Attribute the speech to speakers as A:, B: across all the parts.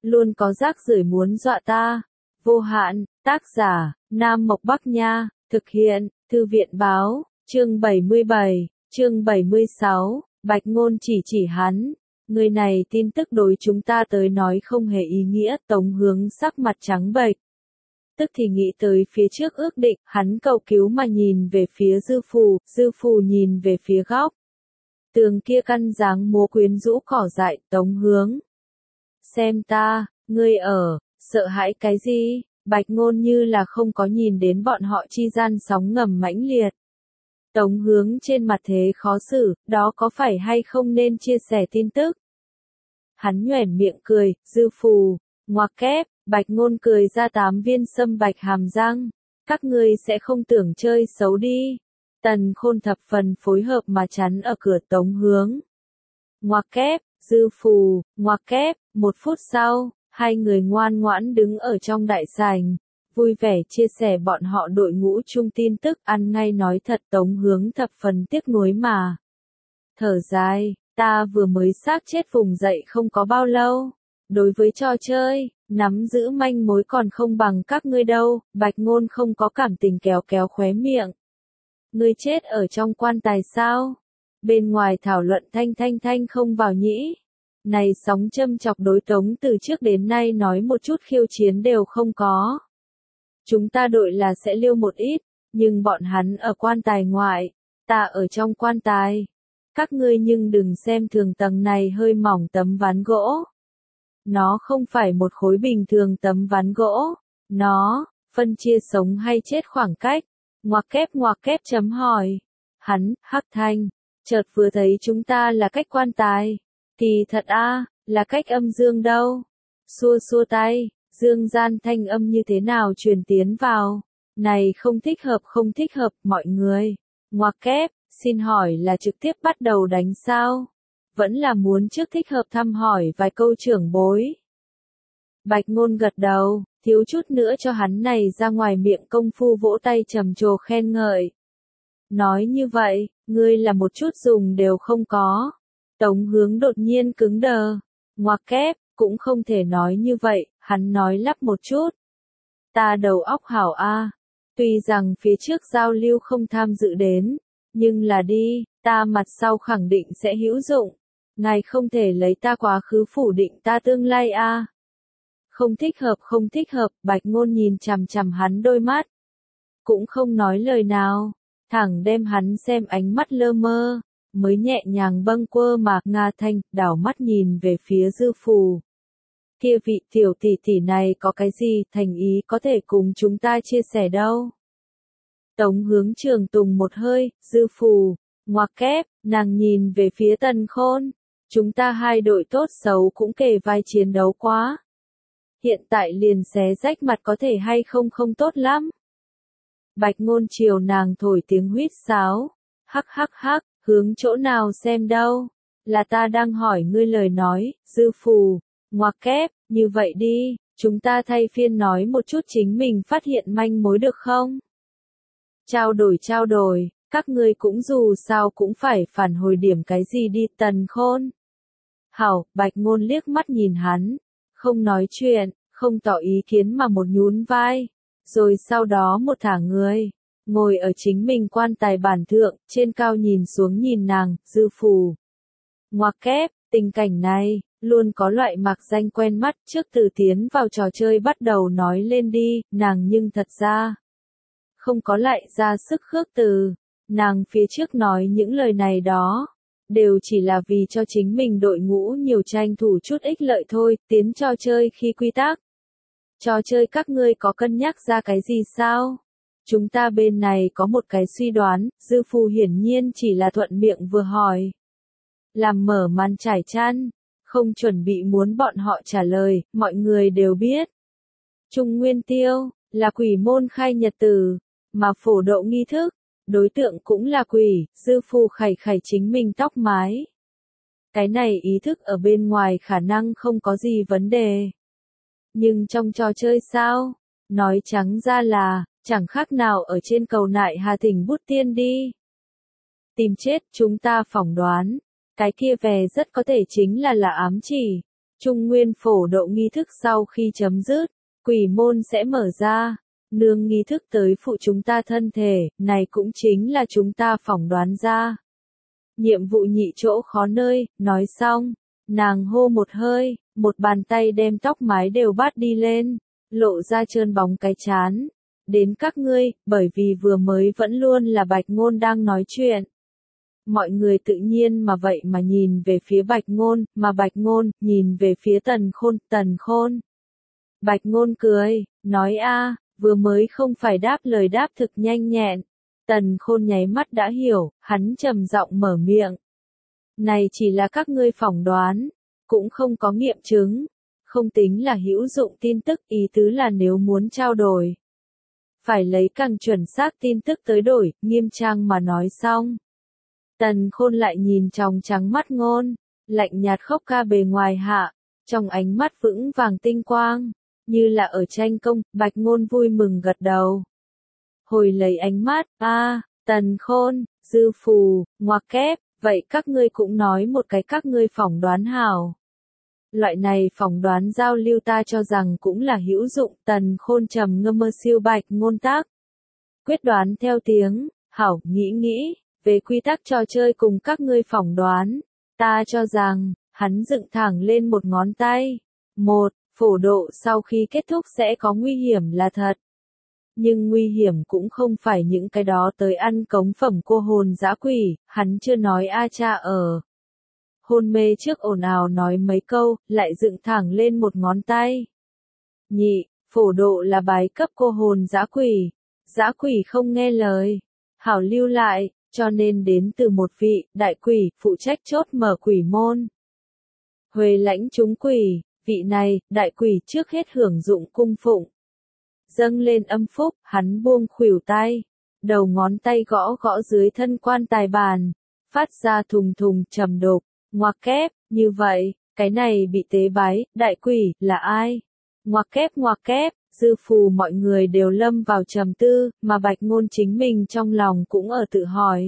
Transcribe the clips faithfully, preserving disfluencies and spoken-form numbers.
A: luôn có rác rưởi muốn dọa ta. Vô hạn, tác giả, Nam Mộc Bắc Nha, thực hiện, Thư viện Báo, chương bảy mươi bảy, chương bảy mươi sáu, Bạch Ngôn chỉ chỉ hắn. Người này tin tức đối chúng ta tới nói không hề ý nghĩa, Tống Hướng sắc mặt trắng bệch. Tức thì nghĩ tới phía trước ước định, hắn cầu cứu mà nhìn về phía Dư Phù, Dư Phù nhìn về phía góc. Tường kia căn dáng múa quyến rũ cỏ dại, Tống Hướng. Xem ta, ngươi ở, sợ hãi cái gì? Bạch Ngôn như là không có nhìn đến bọn họ chi gian sóng ngầm mãnh liệt. Tống Hướng trên mặt thế khó xử, đó có phải hay không nên chia sẻ tin tức? Hắn nhoẻn miệng cười, Dư Phù, ngoặc kép, Bạch Ngôn cười ra tám viên sâm bạch hàm răng. Các ngươi sẽ không tưởng chơi xấu đi. Tần Khôn thập phần phối hợp mà chắn ở cửa Tống Hướng. Ngoặc kép, Dư Phù, ngoặc kép, một phút sau, hai người ngoan ngoãn đứng ở trong đại sảnh, vui vẻ chia sẻ bọn họ đội ngũ chung tin tức. Ăn ngay nói thật, Tống Hướng thập phần tiếc nuối mà. Thở dài, ta vừa mới xác chết vùng dậy không có bao lâu. Đối với trò chơi, nắm giữ manh mối còn không bằng các ngươi đâu. Bạch Ngôn không có cảm tình kéo kéo khóe miệng. Ngươi chết ở trong quan tài sao? Bên ngoài thảo luận thanh thanh thanh không vào nhĩ. Này sóng châm chọc đối Tống từ trước đến nay nói một chút khiêu chiến đều không có. Chúng ta đội là sẽ liêu một ít, nhưng bọn hắn ở quan tài ngoại, ta ở trong quan tài. Các ngươi nhưng đừng xem thường tầng này hơi mỏng tấm ván gỗ. Nó không phải một khối bình thường tấm ván gỗ. Nó, phân chia sống hay chết khoảng cách. Ngoặc kép ngoặc kép chấm hỏi. Hắn, Hắc Thanh, chợt vừa thấy chúng ta là cách quan tài. Thì thật a, à, là cách âm dương đâu. Xua xua tay, dương gian thanh âm như thế nào truyền tiến vào. Này không thích hợp không thích hợp mọi người. Ngoặc kép, xin hỏi là trực tiếp bắt đầu đánh sao? Vẫn là muốn trước thích hợp thăm hỏi vài câu trưởng bối. Bạch Ngôn gật đầu, thiếu chút nữa cho hắn này ra ngoài miệng công phu vỗ tay trầm trồ khen ngợi. Nói như vậy, ngươi là một chút dùng đều không có. Tống Hướng đột nhiên cứng đờ. Ngoặc kép, cũng không thể nói như vậy, hắn nói lắp một chút. Ta đầu óc hảo a, tuy rằng phía trước giao lưu không tham dự đến, nhưng là đi, ta mặt sau khẳng định sẽ hữu dụng. Ngài không thể lấy ta quá khứ phủ định ta tương lai a. Không thích hợp không thích hợp, Bạch Ngôn nhìn chằm chằm hắn đôi mắt. Cũng không nói lời nào, thẳng đem hắn xem ánh mắt lơ mơ, mới nhẹ nhàng bâng quơ mà Nga Thanh, đảo mắt nhìn về phía Dư Phù. Kia vị tiểu tỷ tỷ này có cái gì thành ý có thể cùng chúng ta chia sẻ đâu. Tống Hướng trường tùng một hơi, Dư Phù, ngoặc kép, nàng nhìn về phía Tần Khôn. Chúng ta hai đội tốt xấu cũng kề vai chiến đấu quá. Hiện tại liền xé rách mặt có thể hay không không tốt lắm. Bạch Ngôn chiều nàng thổi tiếng huýt sáo. Hắc hắc hắc, hướng chỗ nào xem đâu. Là ta đang hỏi ngươi lời nói, Dư Phù, ngoặc kép, như vậy đi, chúng ta thay phiên nói một chút chính mình phát hiện manh mối được không? Trao đổi trao đổi, các ngươi cũng dù sao cũng phải phản hồi điểm cái gì đi. Tần Khôn. Hảo, Bạch Ngôn liếc mắt nhìn hắn, không nói chuyện, không tỏ ý kiến mà một nhún vai, rồi sau đó một thả người, ngồi ở chính mình quan tài bản thượng, trên cao nhìn xuống nhìn nàng, Dư Phù. Ngoặc kép, tình cảnh này, luôn có loại mạc danh quen mắt. Trước từ tiến vào trò chơi bắt đầu nói lên đi, nàng nhưng thật ra không có lại ra sức khước từ. Nàng phía trước nói những lời này đó, đều chỉ là vì cho chính mình đội ngũ nhiều tranh thủ chút ích lợi thôi. Tiến trò chơi khi quy tắc. Trò chơi các ngươi có cân nhắc ra cái gì sao? Chúng ta bên này có một cái suy đoán. Dư Phù hiển nhiên chỉ là thuận miệng vừa hỏi. Làm mở màn trải chăn, không chuẩn bị muốn bọn họ trả lời, mọi người đều biết. Trung Nguyên Tiêu, là quỷ môn khai nhật tử, mà phổ độ nghi thức, đối tượng cũng là quỷ. Dư Phù khẩy khẩy chính mình tóc mái. Cái này ý thức ở bên ngoài khả năng không có gì vấn đề. Nhưng trong trò chơi sao? Nói trắng ra là, chẳng khác nào ở trên cầu nại Hà Thỉnh bút tiên đi. Tìm chết, chúng ta phỏng đoán. Cái kia về rất có thể chính là là ám chỉ. Trung nguyên phổ độ nghi thức sau khi chấm dứt, quỷ môn sẽ mở ra. Nương nghi thức tới phụ chúng ta thân thể, này cũng chính là chúng ta phỏng đoán ra. Nhiệm vụ nhị chỗ khó nơi, nói xong, nàng hô một hơi, một bàn tay đem tóc mái đều bắt đi lên, lộ ra trơn bóng cái chán. Đến các ngươi, bởi vì vừa mới vẫn luôn là Bạch Ngôn đang nói chuyện. Mọi người tự nhiên mà vậy mà nhìn về phía Bạch Ngôn, mà Bạch Ngôn nhìn về phía Tần Khôn, Tần Khôn. Bạch Ngôn cười, nói a, vừa mới không phải đáp lời đáp thực nhanh nhẹn. Tần Khôn nháy mắt đã hiểu, hắn trầm giọng mở miệng. Này chỉ là các ngươi phỏng đoán, cũng không có nghiệm chứng, không tính là hữu dụng tin tức, ý tứ là nếu muốn trao đổi. Phải lấy càng chuẩn xác tin tức tới đổi, nghiêm trang mà nói xong. Tần Khôn lại nhìn tròng trắng mắt Ngôn, lạnh nhạt khóc ca bề ngoài hạ, trong ánh mắt vững vàng tinh quang, như là ở tranh công. Bạch Ngôn vui mừng gật đầu. Hồi lấy ánh mắt, a, Tần Khôn, dư phù, ngoặc kép, vậy các ngươi cũng nói một cái các ngươi phỏng đoán hảo. Loại này phỏng đoán giao lưu ta cho rằng cũng là hữu dụng. Tần Khôn trầm ngâm mơ siêu Bạch Ngôn tác. Quyết đoán theo tiếng, hảo, nghĩ nghĩ, về quy tắc trò chơi cùng các ngươi phỏng đoán. Ta cho rằng, hắn dựng thẳng lên một ngón tay. Một, phổ độ sau khi kết thúc sẽ có nguy hiểm là thật. Nhưng nguy hiểm cũng không phải những cái đó tới ăn cống phẩm cô hồn dã quỷ, hắn chưa nói a cha ở. Hôn mê trước ồn ào nói mấy câu, lại dựng thẳng lên một ngón tay. Nhị, phổ độ là bái cấp cô hồn dã quỷ. Dã quỷ không nghe lời. Hảo lưu lại, cho nên đến từ một vị, đại quỷ, phụ trách chốt mở quỷ môn. Huề lãnh chúng quỷ, vị này, đại quỷ trước hết hưởng dụng cung phụng. Dâng lên âm phúc, hắn buông khuỷu tay. Đầu ngón tay gõ gõ dưới thân quan tài bàn. Phát ra thùng thùng trầm đục. Ngoặc kép, như vậy, cái này bị tế bái, đại quỷ, là ai? Ngoặc kép ngoặc kép, dư phù mọi người đều lâm vào trầm tư, mà Bạch Ngôn chính mình trong lòng cũng ở tự hỏi.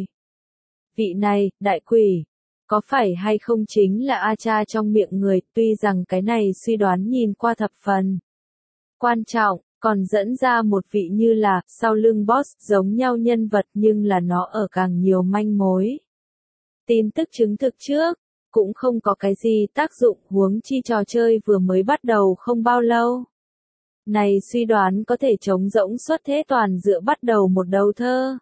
A: Vị này, đại quỷ, có phải hay không chính là A Cha trong miệng người, tuy rằng cái này suy đoán nhìn qua thập phần quan trọng, còn dẫn ra một vị như là, sau lưng boss giống nhau nhân vật nhưng là nó ở càng nhiều manh mối. Tin tức chứng thực trước, cũng không có cái gì tác dụng, huống chi trò chơi vừa mới bắt đầu không bao lâu. Này suy đoán có thể trống rỗng xuất thế toàn dựa bắt đầu một đầu thơ.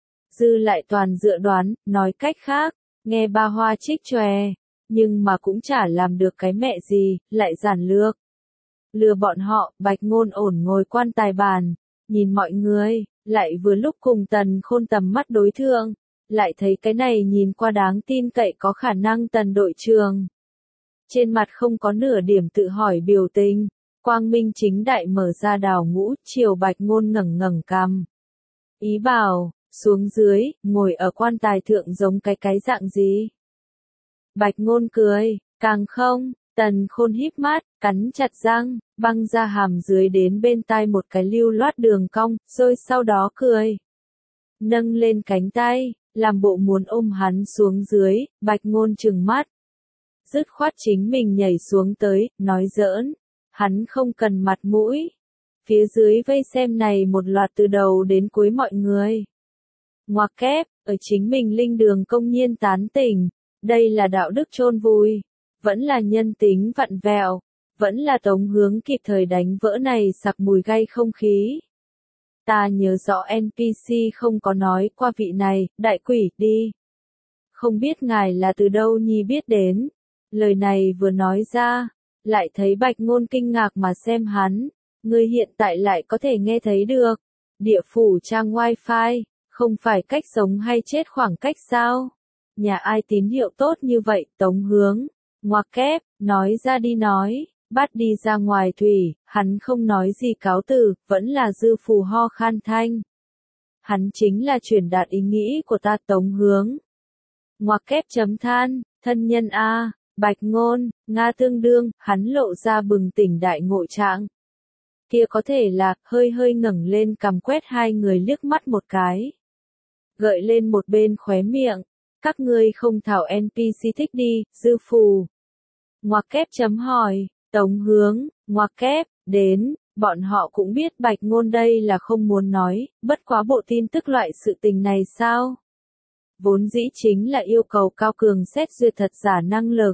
A: Dư lại toàn dựa đoán, nói cách khác, nghe ba hoa trích chòe, nhưng mà cũng chả làm được cái mẹ gì, lại giản lược. Lừa bọn họ, Bạch Ngôn ổn ngồi quan tài bàn, nhìn mọi người, lại vừa lúc cùng Tần Khôn tầm mắt đối thượng, lại thấy cái này nhìn qua đáng tin cậy có khả năng Tần đội trưởng. Trên mặt không có nửa điểm tự hỏi biểu tình, quang minh chính đại mở ra đào ngũ, chiều Bạch Ngôn ngẩng ngẩng cằm. Ý bảo, xuống dưới, ngồi ở quan tài thượng giống cái cái dạng gì? Bạch Ngôn cười, càng không. Tần Khôn híp mắt, cắn chặt răng, băng ra hàm dưới đến bên tai một cái lưu loát đường cong, rồi sau đó cười. Nâng lên cánh tay, làm bộ muốn ôm hắn xuống dưới, Bạch Ngôn trừng mắt. Dứt khoát chính mình nhảy xuống tới, nói giỡn. Hắn không cần mặt mũi. Phía dưới vây xem này một loạt từ đầu đến cuối mọi người. Ngoặc kép, ở chính mình linh đường công nhiên tán tỉnh. Đây là đạo đức chôn vùi. Vẫn là nhân tính vặn vẹo, vẫn là Tống Hướng kịp thời đánh vỡ này sặc mùi gay không khí. Ta nhớ rõ en pê xê không có nói qua vị này, đại quỷ, đi. Không biết ngài là từ đâu nhi biết đến. Lời này vừa nói ra, lại thấy Bạch Ngôn kinh ngạc mà xem hắn. Ngươi hiện tại lại có thể nghe thấy được. Địa phủ trang wifi, không phải cách sống hay chết khoảng cách sao? Nhà ai tín hiệu tốt như vậy, Tống Hướng? Ngoặc kép, nói ra đi nói, bắt đi ra ngoài thủy, hắn không nói gì cáo từ, vẫn là dư phù ho khan thanh. Hắn chính là truyền đạt ý nghĩ của ta Tống Hướng. Ngoặc kép chấm than, thân nhân A, Bạch Ngôn, Nga tương đương, hắn lộ ra bừng tỉnh đại ngộ trạng. Kia có thể là, hơi hơi ngẩng lên cằm quét hai người liếc mắt một cái. Gợi lên một bên khóe miệng. Các ngươi không thảo en pê xê thích đi, dư phù. ngoặc kép chấm hỏi, Tống Hướng, ngoặc kép, đến, bọn họ cũng biết Bạch Ngôn đây là không muốn nói, bất quá bộ tin tức loại sự tình này sao? Vốn dĩ chính là yêu cầu cao cường xét duyệt thật giả năng lực.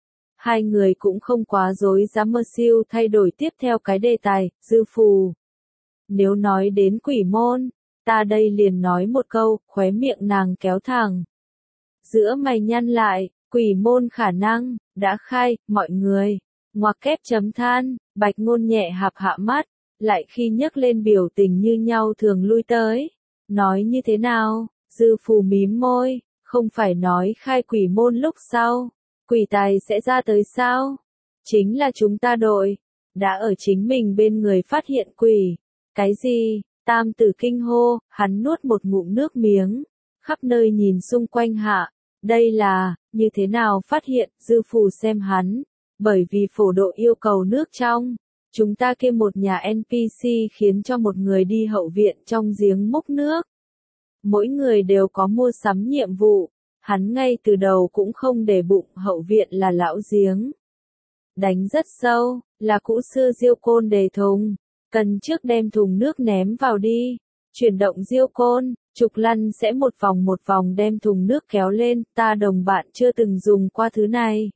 A: Hai người cũng không quá dối dám mơ siêu thay đổi tiếp theo cái đề tài, dư phù. Nếu nói đến quỷ môn, ta đây liền nói một câu, khóe miệng nàng kéo thẳng. Giữa mày nhăn lại, quỷ môn khả năng, đã khai, mọi người. Ngoặc kép chấm than, Bạch Ngôn nhẹ hạp hạ mắt, lại khi nhấc lên biểu tình như nhau thường lui tới. Nói như thế nào, dư phù mím môi, không phải nói khai quỷ môn lúc sau, quỷ tài sẽ ra tới sao? Chính là chúng ta đội, đã ở chính mình bên người phát hiện quỷ. Cái gì? Tam tử kinh hô, hắn nuốt một ngụm nước miếng, khắp nơi nhìn xung quanh hạ. Đây là, như thế nào phát hiện, dư phù xem hắn. Bởi vì phổ độ yêu cầu nước trong, chúng ta kêu một nhà en pê xê khiến cho một người đi hậu viện trong giếng múc nước. Mỗi người đều có mua sắm nhiệm vụ, hắn ngay từ đầu cũng không để bụng hậu viện là lão giếng. Đánh rất sâu, là cũ xưa diêu côn đề thùng, cần trước đem thùng nước ném vào đi, chuyển động diêu côn, trục lăn sẽ một vòng một vòng đem thùng nước kéo lên, ta đồng bạn chưa từng dùng qua thứ này.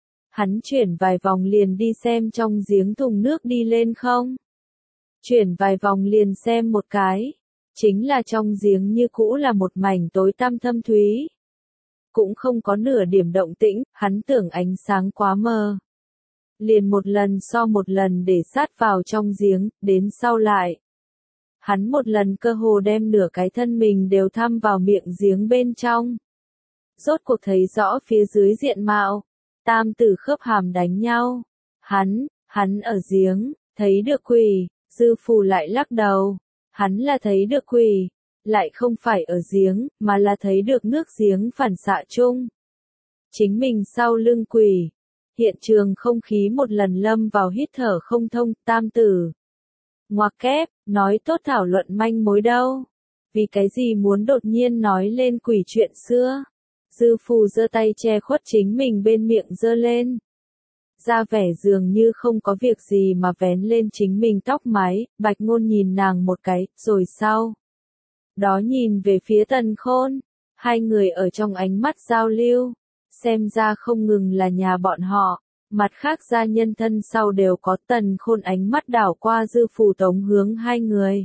A: Hắn chuyển vài vòng liền đi xem trong giếng thùng nước đi lên không. Chuyển vài vòng liền xem một cái. Chính là trong giếng như cũ là một mảnh tối tăm thâm thúy. Cũng không có nửa điểm động tĩnh, hắn tưởng ánh sáng quá mờ. Liền một lần so một lần để sát vào trong giếng, đến sau lại. Hắn một lần cơ hồ đem nửa cái thân mình đều thăm vào miệng giếng bên trong. Rốt cuộc thấy rõ phía dưới diện mạo. Tam tử khớp hàm đánh nhau. Hắn, hắn ở giếng, thấy được quỷ, dư phù lại lắc đầu. Hắn là thấy được quỷ, lại không phải ở giếng, mà là thấy được nước giếng phản xạ chung. Chính mình sau lưng quỷ. Hiện trường không khí một lần lâm vào hít thở không thông, tam tử. Ngoặc kép, nói tốt thảo luận manh mối đâu. Vì cái gì muốn đột nhiên nói lên quỷ chuyện xưa. Dư phù giơ tay che khuất chính mình bên miệng giơ lên. Ra vẻ dường như không có việc gì mà vén lên chính mình tóc mái, Bạch Ngôn nhìn nàng một cái, rồi sau. Đó nhìn về phía Tần Khôn, hai người ở trong ánh mắt giao lưu, xem ra không ngừng là nhà bọn họ, mặt khác gia nhân thân sau đều có. Tần Khôn ánh mắt đảo qua dư phù Tống Hướng hai người.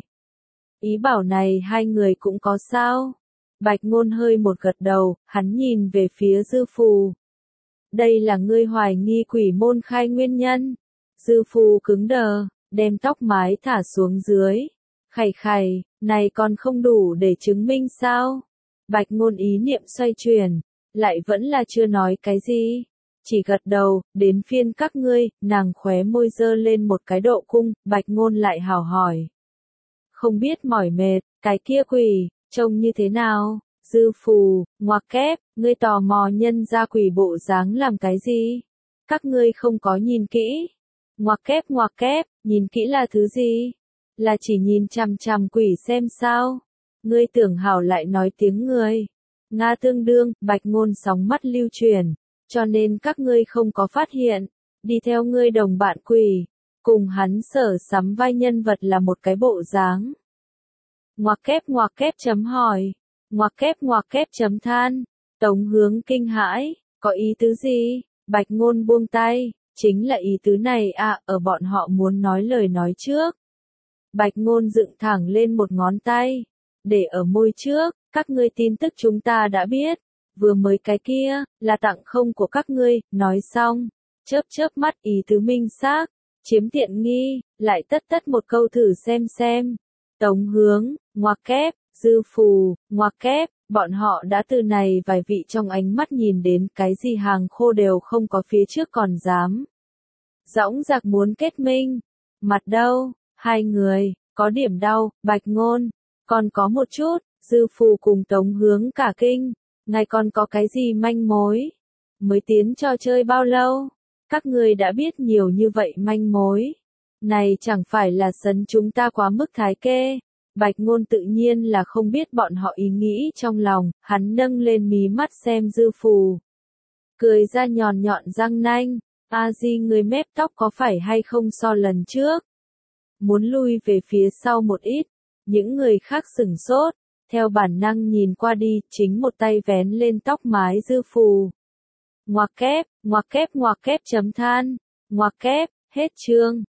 A: Ý bảo này hai người cũng có sao? Bạch Ngôn hơi một gật đầu, hắn nhìn về phía dư phù. Đây là ngươi hoài nghi quỷ môn khai nguyên nhân. Dư phù cứng đờ, đem tóc mái thả xuống dưới. Khày khày, này còn không đủ để chứng minh sao? Bạch Ngôn ý niệm xoay chuyển, lại vẫn là chưa nói cái gì. Chỉ gật đầu, đến phiên các ngươi, nàng khóe môi dơ lên một cái độ cung, Bạch Ngôn lại hào hỏi. Không biết mỏi mệt, cái kia quỷ, trông như thế nào? Dư phù, ngoặc kép, ngươi tò mò nhân ra quỷ bộ dáng làm cái gì? Các ngươi không có nhìn kỹ. Ngoặc kép ngoặc kép, nhìn kỹ là thứ gì? Là chỉ nhìn chằm chằm quỷ xem sao? Ngươi tưởng hảo lại nói tiếng người. Nga tương đương, Bạch Ngôn sóng mắt lưu truyền, cho nên các ngươi không có phát hiện. Đi theo ngươi đồng bạn quỷ, cùng hắn sở sắm vai nhân vật là một cái bộ dáng. Ngoặc kép ngoặc kép chấm hỏi. Ngoặc kép ngoặc kép chấm than. Tống Hướng kinh hãi, có ý tứ gì? Bạch Ngôn buông tay, chính là ý tứ này à, ở bọn họ muốn nói lời nói trước. Bạch Ngôn dựng thẳng lên một ngón tay, để ở môi trước, các ngươi tin tức chúng ta đã biết, vừa mới cái kia, là tặng không của các ngươi, nói xong, chớp chớp mắt ý tứ minh xác, chiếm tiện nghi, lại tất tất một câu thử xem xem. Tống Hướng, ngoặc kép, dư phù, ngoặc kép, bọn họ đã từ này vài vị trong ánh mắt nhìn đến cái gì hàng khô đều không có phía trước còn dám. Dõng dạc muốn kết minh, mặt đâu, hai người, có điểm đau, Bạch Ngôn, còn có một chút, dư phù cùng Tống Hướng cả kinh, ngài còn có cái gì manh mối, mới tiến trò chơi bao lâu, các người đã biết nhiều như vậy manh mối, này chẳng phải là sấn chúng ta quá mức thái kê. Bạch Ngôn tự nhiên là không biết bọn họ ý nghĩ trong lòng, hắn nâng lên mí mắt xem dư phù. Cười ra nhọn nhọn răng nanh, A Di người mép tóc có phải hay không so lần trước? Muốn lui về phía sau một ít, những người khác sửng sốt, theo bản năng nhìn qua đi, chính một tay vén lên tóc mái dư phù. Ngoặc kép, ngoặc kép ngoặc kép chấm than, ngoặc kép, hết chương.